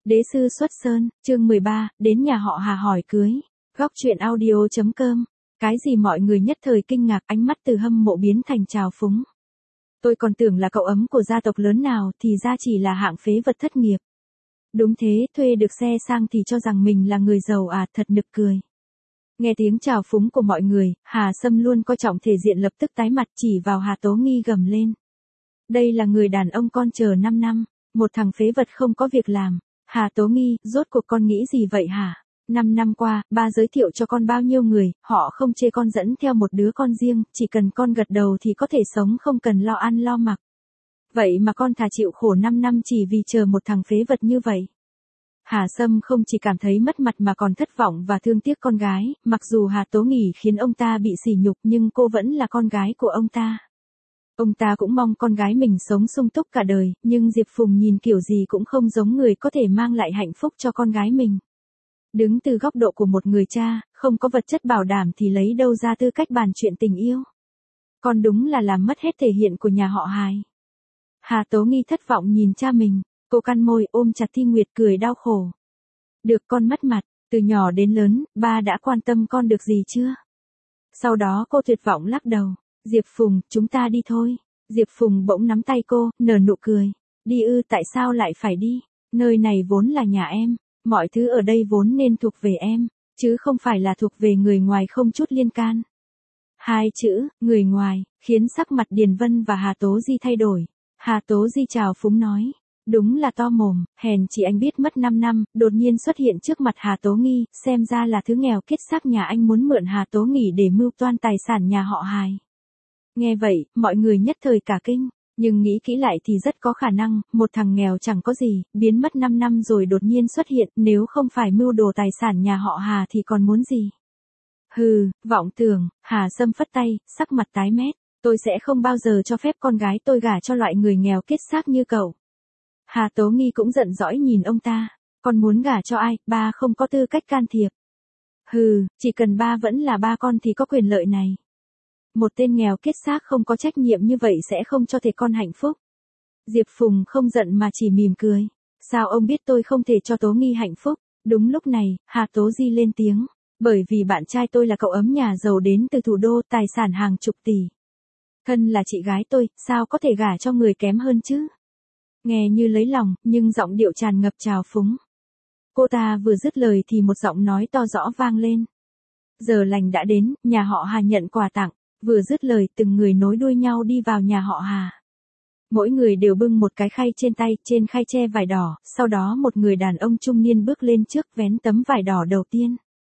Đế sư xuất sơn, chương 13, đến nhà họ Hà hỏi cưới. Góc truyện audio.com. Cái gì mọi người nhất thời kinh ngạc, ánh mắt từ hâm mộ biến thành trào phúng. Tôi còn tưởng là cậu ấm của gia tộc lớn nào, thì ra chỉ là hạng phế vật thất nghiệp. Đúng thế, thuê được xe sang thì cho rằng mình là người giàu à, thật nực cười. Nghe tiếng trào phúng của mọi người, Hà Sâm luôn coi trọng thể diện lập tức tái mặt chỉ vào Hà Tố Nghi gầm lên. Đây là người đàn ông con chờ 5 năm, một thằng phế vật không có việc làm. Hà Tố Nghi, rốt cuộc con nghĩ gì vậy hả? 5 năm qua, ba giới thiệu cho con bao nhiêu người, họ không chê con dẫn theo một đứa con riêng, chỉ cần con gật đầu thì có thể sống không cần lo ăn lo mặc. Vậy mà con thà chịu khổ 5 năm chỉ vì chờ một thằng phế vật như vậy. Hà Sâm không chỉ cảm thấy mất mặt mà còn thất vọng và thương tiếc con gái, mặc dù Hà Tố Nghi khiến ông ta bị sỉ nhục nhưng cô vẫn là con gái của ông ta. Ông ta cũng mong con gái mình sống sung túc cả đời, nhưng Diệp Phùng nhìn kiểu gì cũng không giống người có thể mang lại hạnh phúc cho con gái mình. Đứng từ góc độ của một người cha, không có vật chất bảo đảm thì lấy đâu ra tư cách bàn chuyện tình yêu. Con đúng là làm mất hết thể hiện của nhà họ Hà. Hà Tố Nghi thất vọng nhìn cha mình, cô cắn môi ôm chặt Thi Nguyệt cười đau khổ. Được con mất mặt, từ nhỏ đến lớn, ba đã quan tâm con được gì chưa? Sau đó cô tuyệt vọng lắc đầu. Diệp Phùng, chúng ta đi thôi. Diệp Phùng bỗng nắm tay cô, nở nụ cười. Đi ư, tại sao lại phải đi? Nơi này vốn là nhà em, mọi thứ ở đây vốn nên thuộc về em, chứ không phải là thuộc về người ngoài không chút liên can. Hai chữ, người ngoài, khiến sắc mặt Điền Vân và Hà Tố Di thay đổi. Hà Tố Di trào phúng nói. Đúng là to mồm, hèn chỉ anh biết mất 5 năm, đột nhiên xuất hiện trước mặt Hà Tố Nghi, xem ra là thứ nghèo kiết xác nhà anh muốn mượn Hà Tố Nghi để mưu toan tài sản nhà họ Hà. Nghe vậy, mọi người nhất thời cả kinh, nhưng nghĩ kỹ lại thì rất có khả năng, một thằng nghèo chẳng có gì, biến mất 5 năm rồi đột nhiên xuất hiện, nếu không phải mưu đồ tài sản nhà họ Hà thì còn muốn gì? Hừ, vọng tưởng, Hà Sâm phất tay, sắc mặt tái mét, tôi sẽ không bao giờ cho phép con gái tôi gả cho loại người nghèo kiết xác như cậu. Hà Tố Nghi cũng giận dõi nhìn ông ta, con muốn gả cho ai, ba không có tư cách can thiệp. Hừ, chỉ cần ba vẫn là ba con thì có quyền lợi này. Một tên nghèo kiết xác không có trách nhiệm như vậy sẽ không cho thể con hạnh phúc. Diệp Phùng không giận mà chỉ mỉm cười. Sao ông biết tôi không thể cho Tố Nghi hạnh phúc? Đúng lúc này, Hà Tố Di lên tiếng. Bởi vì bạn trai tôi là cậu ấm nhà giàu đến từ thủ đô, tài sản hàng chục tỷ. Thân là chị gái tôi, sao có thể gả cho người kém hơn chứ? Nghe như lấy lòng, nhưng giọng điệu tràn ngập trào phúng. Cô ta vừa dứt lời thì một giọng nói to rõ vang lên. Giờ lành đã đến, nhà họ Hà nhận quà tặng. Vừa dứt lời từng người nối đuôi nhau đi vào nhà họ Hà. Mỗi người đều bưng một cái khay trên tay, trên khay che vải đỏ, sau đó một người đàn ông trung niên bước lên trước vén tấm vải đỏ đầu tiên.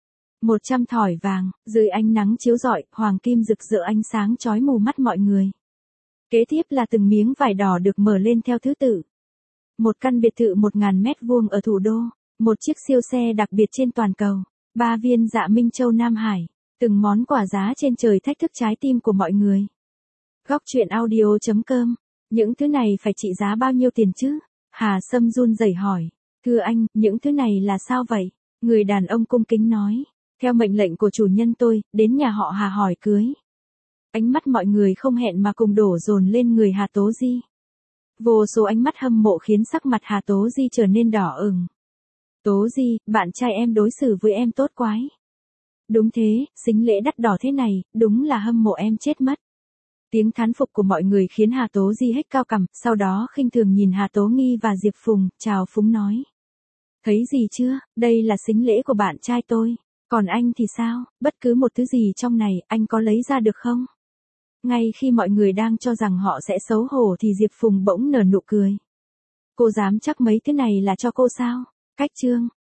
100 thỏi vàng, dưới ánh nắng chiếu rọi, hoàng kim rực rỡ ánh sáng chói mù mắt mọi người. Kế tiếp là từng miếng vải đỏ được mở lên theo thứ tự. Một căn biệt thự 1000 mét vuông ở thủ đô, một chiếc siêu xe đặc biệt trên toàn cầu, 3 viên Dạ Minh Châu Nam Hải. Từng món quà giá trên trời thách thức trái tim của mọi người. Góc truyện audio.com. Những thứ này phải trị giá bao nhiêu tiền chứ? Hà Sâm run rẩy hỏi. Thưa anh, những thứ này là sao vậy? Người đàn ông cung kính nói. Theo mệnh lệnh của chủ nhân tôi, đến nhà họ Hà hỏi cưới. Ánh mắt mọi người không hẹn mà cùng đổ dồn lên người Hà Tố Di. Vô số ánh mắt hâm mộ khiến sắc mặt Hà Tố Di trở nên đỏ ửng. Tố Di, bạn trai em đối xử với em tốt quái. Đúng thế, sính lễ đắt đỏ thế này, đúng là hâm mộ em chết mất. Tiếng thán phục của mọi người khiến Hà Tố Di hét cao cằm, sau đó khinh thường nhìn Hà Tố Nghi và Diệp Phùng, chào phúng nói. Thấy gì chưa, đây là sính lễ của bạn trai tôi. Còn anh thì sao, bất cứ một thứ gì trong này, anh có lấy ra được không? Ngay khi mọi người đang cho rằng họ sẽ xấu hổ thì Diệp Phùng bỗng nở nụ cười. Cô dám chắc mấy thứ này là cho cô sao? Cách chương.